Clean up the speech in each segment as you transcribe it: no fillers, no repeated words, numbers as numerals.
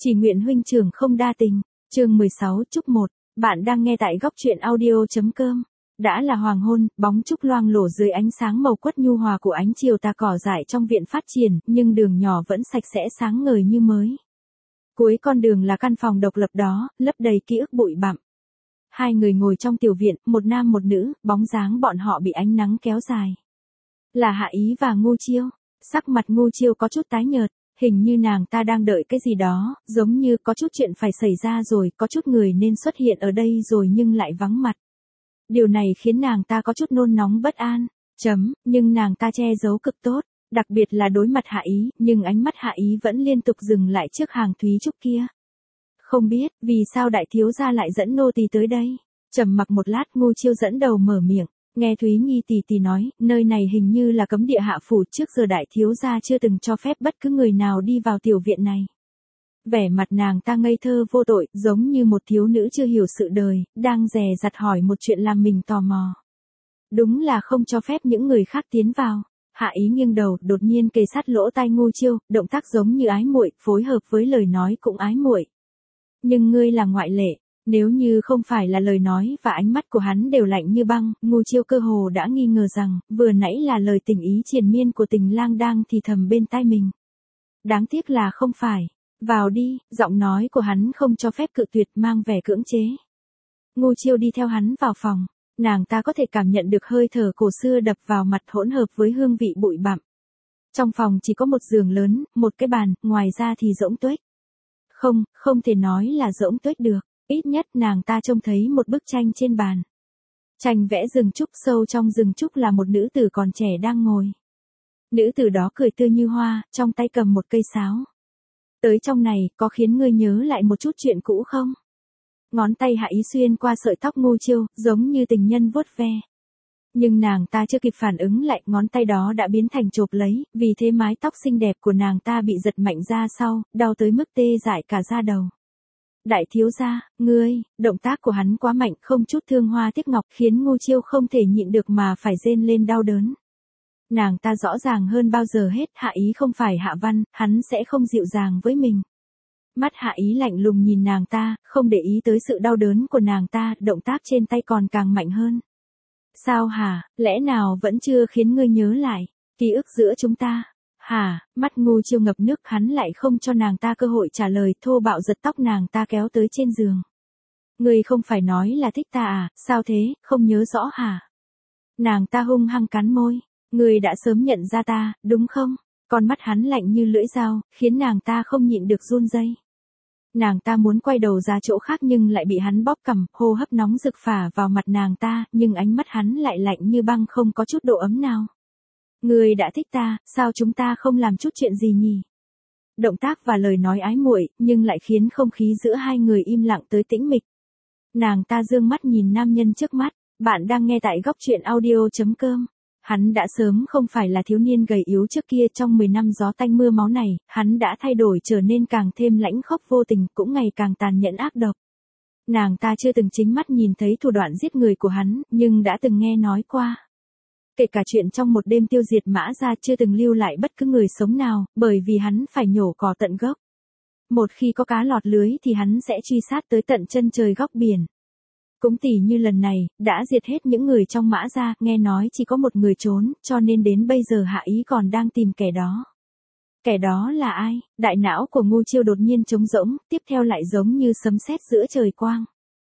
Chỉ nguyện huynh trưởng không đa tình. Chương 16 Chúc 1. Bạn đang nghe tại góc truyện audio.com. Đã là hoàng hôn, bóng trúc loang lổ dưới ánh sáng màu quất nhu hòa của ánh chiều tà cỏ dại trong viện phát triển, nhưng đường nhỏ vẫn sạch sẽ sáng ngời như mới. Cuối con đường là căn phòng độc lập đó, lấp đầy ký ức bụi bặm. Hai người ngồi trong tiểu viện, một nam một nữ, bóng dáng bọn họ bị ánh nắng kéo dài. Là Hạ Ý và Ngô Chiêu. Sắc mặt Ngô Chiêu có chút tái nhợt, hình như nàng ta đang đợi cái gì đó, giống như có chút chuyện phải xảy ra rồi, có chút người nên xuất hiện ở đây rồi nhưng lại vắng mặt. Điều này khiến nàng ta có chút nôn nóng bất an. Nhưng nàng ta che giấu cực tốt, đặc biệt là đối mặt Hạ Ý, nhưng ánh mắt Hạ Ý vẫn liên tục dừng lại trước hàng thúy trúc kia. Không biết, vì sao đại thiếu gia lại dẫn nô tỳ tới đây? Trầm mặc một lát, Ngô Chiêu dẫn đầu mở miệng, nghe Thúy Nhi tỷ tỷ nói, nơi này hình như là cấm địa hạ phủ, trước giờ đại thiếu gia chưa từng cho phép bất cứ người nào đi vào tiểu viện này. Vẻ mặt nàng ta ngây thơ vô tội, giống như một thiếu nữ chưa hiểu sự đời, đang dè dặt hỏi một chuyện làm mình tò mò. Đúng là không cho phép những người khác tiến vào. Hạ Ý nghiêng đầu, đột nhiên kề sát lỗ tai Ngô Chiêu, động tác giống như ái muội, phối hợp với lời nói cũng ái muội. Nhưng ngươi là ngoại lệ. Nếu như không phải là lời nói và ánh mắt của hắn đều lạnh như băng, Ngô Chiêu cơ hồ đã nghi ngờ rằng, vừa nãy là lời tình ý triền miên của Tình Lang đang thì thầm bên tai mình. Đáng tiếc là không phải. Vào đi, giọng nói của hắn không cho phép cự tuyệt, mang vẻ cưỡng chế. Ngô Chiêu đi theo hắn vào phòng, nàng ta có thể cảm nhận được hơi thở cổ xưa đập vào mặt hỗn hợp với hương vị bụi bặm. Trong phòng chỉ có một giường lớn, một cái bàn, ngoài ra thì rỗng tuếch. Không thể nói là rỗng tuếch được. Ít nhất nàng ta trông thấy một bức tranh trên bàn. Tranh vẽ rừng trúc, sâu trong rừng trúc là một nữ tử còn trẻ đang ngồi. Nữ tử đó cười tươi như hoa, trong tay cầm một cây sáo. Tới trong này, có khiến ngươi nhớ lại một chút chuyện cũ không? Ngón tay Hạ Ý xuyên qua sợi tóc Ngô Chiêu, giống như tình nhân vuốt ve. Nhưng nàng ta chưa kịp phản ứng lại, ngón tay đó đã biến thành chộp lấy, vì thế mái tóc xinh đẹp của nàng ta bị giật mạnh ra sau, đau tới mức tê dại cả da đầu. Đại thiếu gia, ngươi, động tác của hắn quá mạnh, không chút thương hoa tiếc ngọc, khiến Ngô Chiêu không thể nhịn được mà phải rên lên đau đớn. Nàng ta rõ ràng hơn bao giờ hết, Hạ Ý không phải Hạ Văn, hắn sẽ không dịu dàng với mình. Mắt Hạ Ý lạnh lùng nhìn nàng ta, không để ý tới sự đau đớn của nàng ta, động tác trên tay còn càng mạnh hơn. Sao hả, lẽ nào vẫn chưa khiến ngươi nhớ lại ký ức giữa chúng ta? Hả, mắt Ngô Chiêu ngập nước, hắn lại không cho nàng ta cơ hội trả lời, thô bạo giật tóc nàng ta kéo tới trên giường. Ngươi không phải nói là thích ta à, sao thế, không nhớ rõ hả? Nàng ta hung hăng cắn môi, ngươi đã sớm nhận ra ta, đúng không? Con mắt hắn lạnh như lưỡi dao, khiến nàng ta không nhịn được run rẩy. Nàng ta muốn quay đầu ra chỗ khác nhưng lại bị hắn bóp cằm, hô hấp nóng rực phả vào mặt nàng ta, nhưng ánh mắt hắn lại lạnh như băng, không có chút độ ấm nào. Ngươi đã thích ta, sao chúng ta không làm chút chuyện gì nhỉ? Động tác và lời nói ái muội, nhưng lại khiến không khí giữa hai người im lặng tới tĩnh mịch. Nàng ta dương mắt nhìn nam nhân trước mắt, bạn đang nghe tại góc truyện audio.com. Hắn đã sớm không phải là thiếu niên gầy yếu trước kia, trong 10 năm gió tanh mưa máu này, hắn đã thay đổi, trở nên càng thêm lãnh khốc vô tình, cũng ngày càng tàn nhẫn ác độc. Nàng ta chưa từng chính mắt nhìn thấy thủ đoạn giết người của hắn, nhưng đã từng nghe nói qua. Kể cả chuyện trong một đêm tiêu diệt Mã Gia, chưa từng lưu lại bất cứ người sống nào, bởi vì hắn phải nhổ cỏ tận gốc. Một khi có cá lọt lưới thì hắn sẽ truy sát tới tận chân trời góc biển. Cũng tỉ như lần này, đã diệt hết những người trong Mã Gia, nghe nói chỉ có một người trốn, cho nên đến bây giờ Hạ Ý còn đang tìm kẻ đó. Kẻ đó là ai? Đại não của Ngô Chiêu đột nhiên trống rỗng, tiếp theo lại giống như sấm sét giữa trời quang.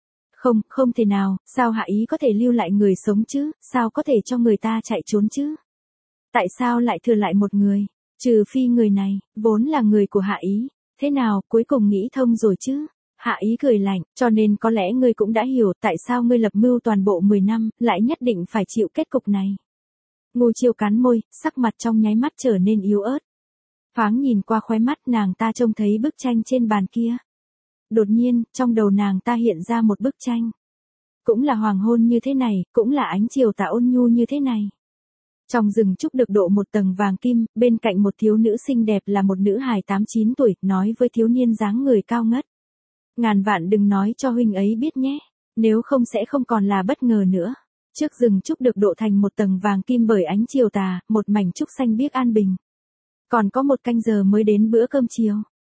Không thể nào, sao Hạ Ý có thể lưu lại người sống chứ, sao có thể cho người ta chạy trốn chứ? Tại sao lại thừa lại một người? Trừ phi người này, vốn là người của Hạ Ý, thế nào, cuối cùng nghĩ thông rồi chứ? Hạ Ý cười lạnh, cho nên có lẽ ngươi cũng đã hiểu tại sao ngươi lập mưu toàn bộ 10 năm, lại nhất định phải chịu kết cục này. Ngô Chiêu cắn môi, sắc mặt trong nháy mắt trở nên yếu ớt. Thoáng nhìn qua khóe mắt, nàng ta trông thấy bức tranh trên bàn kia. Đột nhiên, trong đầu nàng ta hiện ra một bức tranh. Cũng là hoàng hôn như thế này, cũng là ánh chiều tà ôn nhu như thế này. Trong rừng trúc được độ một tầng vàng kim, bên cạnh một thiếu nữ xinh đẹp là một nữ hài 8-9 tuổi, nói với thiếu niên dáng người cao ngất. Ngàn vạn đừng nói cho huynh ấy biết nhé, nếu không sẽ không còn là bất ngờ nữa. Trước rừng trúc được độ thành một tầng vàng kim bởi ánh chiều tà, một mảnh trúc xanh biếc an bình. Còn có một canh giờ mới đến bữa cơm chiều.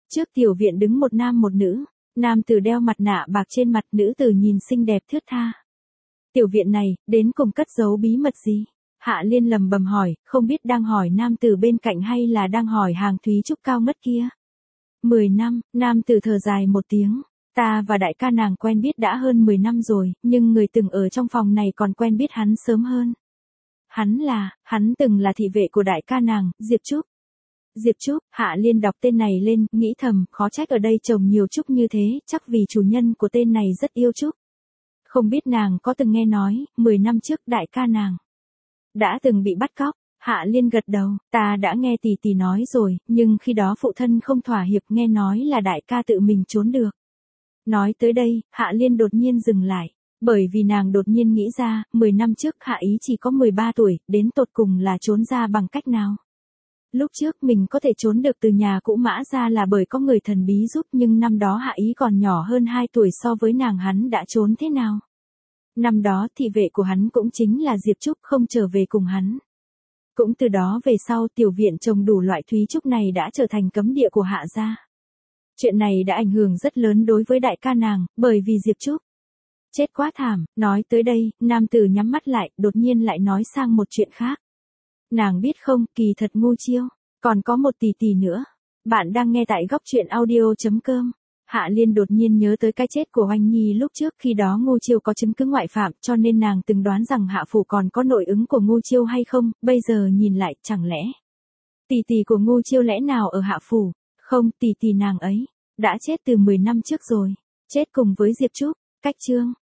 Trước tiểu viện đứng một nam một nữ, nam tử đeo mặt nạ bạc trên mặt, nữ tử nhìn xinh đẹp thướt tha. Tiểu viện này, đến cùng cất giấu bí mật gì? Hạ Liên lầm bầm hỏi, không biết đang hỏi nam tử bên cạnh hay là đang hỏi hàng Thúy Trúc cao ngất kia. 10 năm, nam tử thở dài một tiếng. Ta và đại ca nàng quen biết đã hơn 10 năm rồi, nhưng người từng ở trong phòng này còn quen biết hắn sớm hơn. Hắn từng là thị vệ của đại ca nàng, Diệp Trúc. Diệp Trúc, Hạ Liên đọc tên này lên, nghĩ thầm, khó trách ở đây trồng nhiều trúc như thế, chắc vì chủ nhân của tên này rất yêu trúc. Không biết nàng có từng nghe nói, 10 năm trước đại ca nàng đã từng bị bắt cóc. Hạ Liên gật đầu, ta đã nghe tỷ tỷ nói rồi, nhưng khi đó phụ thân không thỏa hiệp, nghe nói là đại ca tự mình trốn được. Nói tới đây, Hạ Liên đột nhiên dừng lại, bởi vì nàng đột nhiên nghĩ ra, 10 năm trước Hạ Ý chỉ có 13 tuổi, đến tột cùng là trốn ra bằng cách nào. Lúc trước mình có thể trốn được từ nhà cũ Mã ra là bởi có người thần bí giúp, nhưng năm đó Hạ Ý còn nhỏ hơn 2 tuổi so với nàng, hắn đã trốn thế nào? Năm đó thị vệ của hắn cũng chính là Diệp Trúc, không trở về cùng hắn. Cũng từ đó về sau tiểu viện trồng đủ loại thúy trúc này đã trở thành cấm địa của Hạ gia. Chuyện này đã ảnh hưởng rất lớn đối với đại ca nàng, bởi vì Diệp Trúc chết quá thảm. Nói tới đây, nam tử nhắm mắt lại, đột nhiên lại nói sang một chuyện khác. Nàng biết không, kỳ thật Ngô Chiêu còn có một tỷ tỷ nữa. Bạn đang nghe tại góc truyện audio.com. Hạ Liên đột nhiên nhớ tới cái chết của Oanh Nhi lúc trước, khi đó Ngô Chiêu có chứng cứ ngoại phạm, cho nên nàng từng đoán rằng Hạ phủ còn có nội ứng của Ngô Chiêu hay không, bây giờ nhìn lại, chẳng lẽ tỷ tỷ của Ngô Chiêu lẽ nào ở Hạ phủ? Không, tỷ tỷ nàng ấy đã chết từ 10 năm trước rồi, chết cùng với Diệp Trúc. Cách chương